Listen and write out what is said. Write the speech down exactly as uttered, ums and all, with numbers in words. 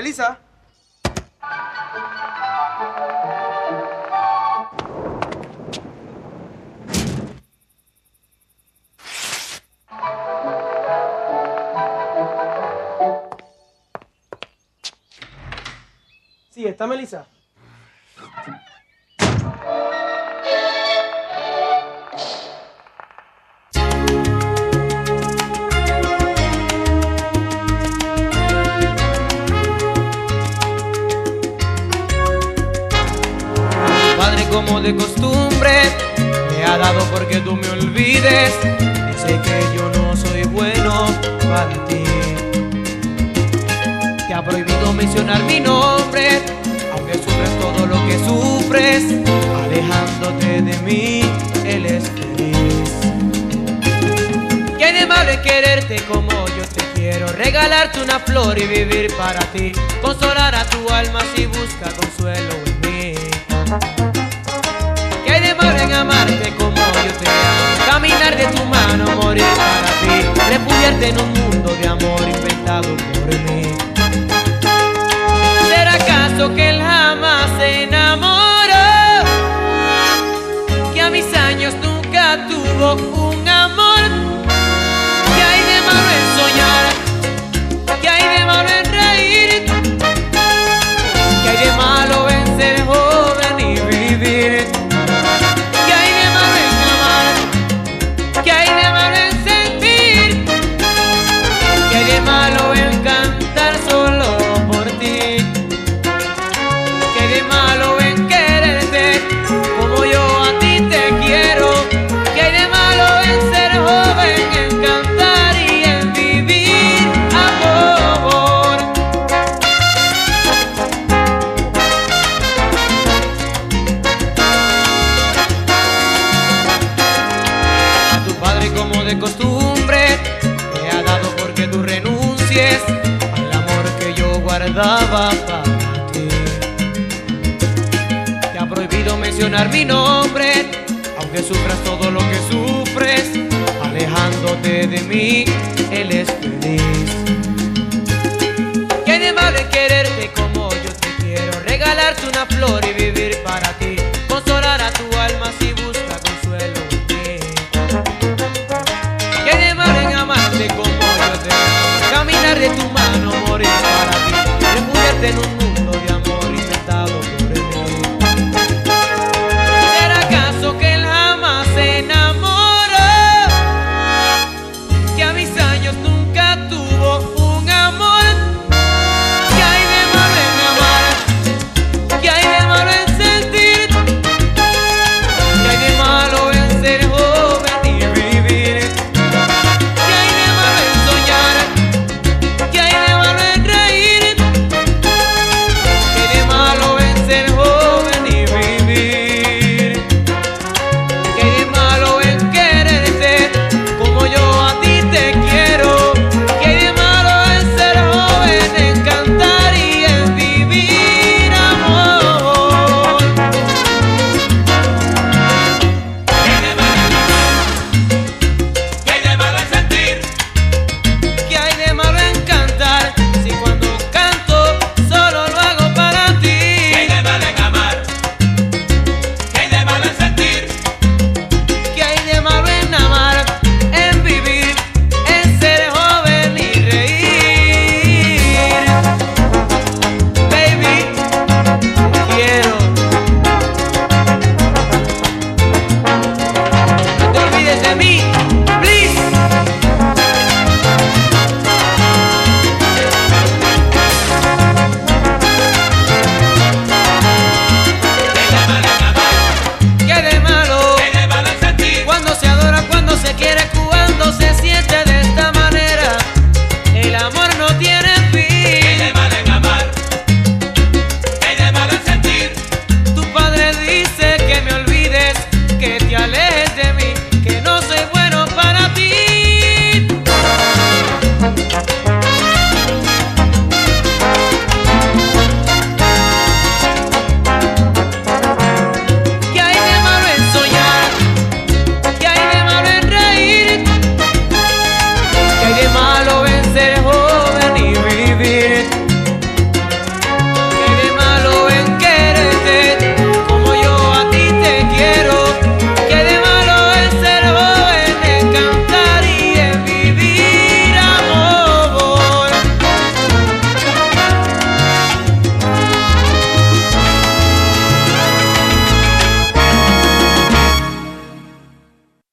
Melissa. Sí, está Melissa. Padre, como de costumbre, me ha dado porque tú me olvides. Dice que yo no soy bueno para ti. Te ha prohibido mencionar mi nombre, aunque sufres todo lo que sufres. Alejándote de mí, él es feliz. ¿Qué de malo es quererte como yo te quiero? Regalarte una flor y vivir para ti. Consolar a tu alma si busca consuelo en mí. ¿Qué de malo en amarte como yo te amo? Caminar de tu mano, morir para ti. Refugiarte en un mundo de amor inventado por mí. ¿Será acaso que él jamás se enamoró? Que a mis años nunca tuvo un amor. ¿Qué hay de malo en soñar? ¿Qué hay de malo en reír? ¿Qué hay de malo en ser joven y vivir? ¿Qué hay de malo en amar? ¿Qué hay de malo en sentir? ¿Qué hay de malo en cantar solo por ti? ¿Qué hay de malo en quererte como yo a ti te quiero? ¿Qué hay de malo en ser joven, en cantar y en vivir amor? A tu padre, como de costumbre, te ha dado porque tú renuncies al amor que yo guardaba para ti. Te ha prohibido mencionar mi nombre, aunque sufras todo lo que sufres. Alejándote de mí, él es feliz. ¿Qué de malo es quererte como yo te quiero? Regalarte una flor y vivir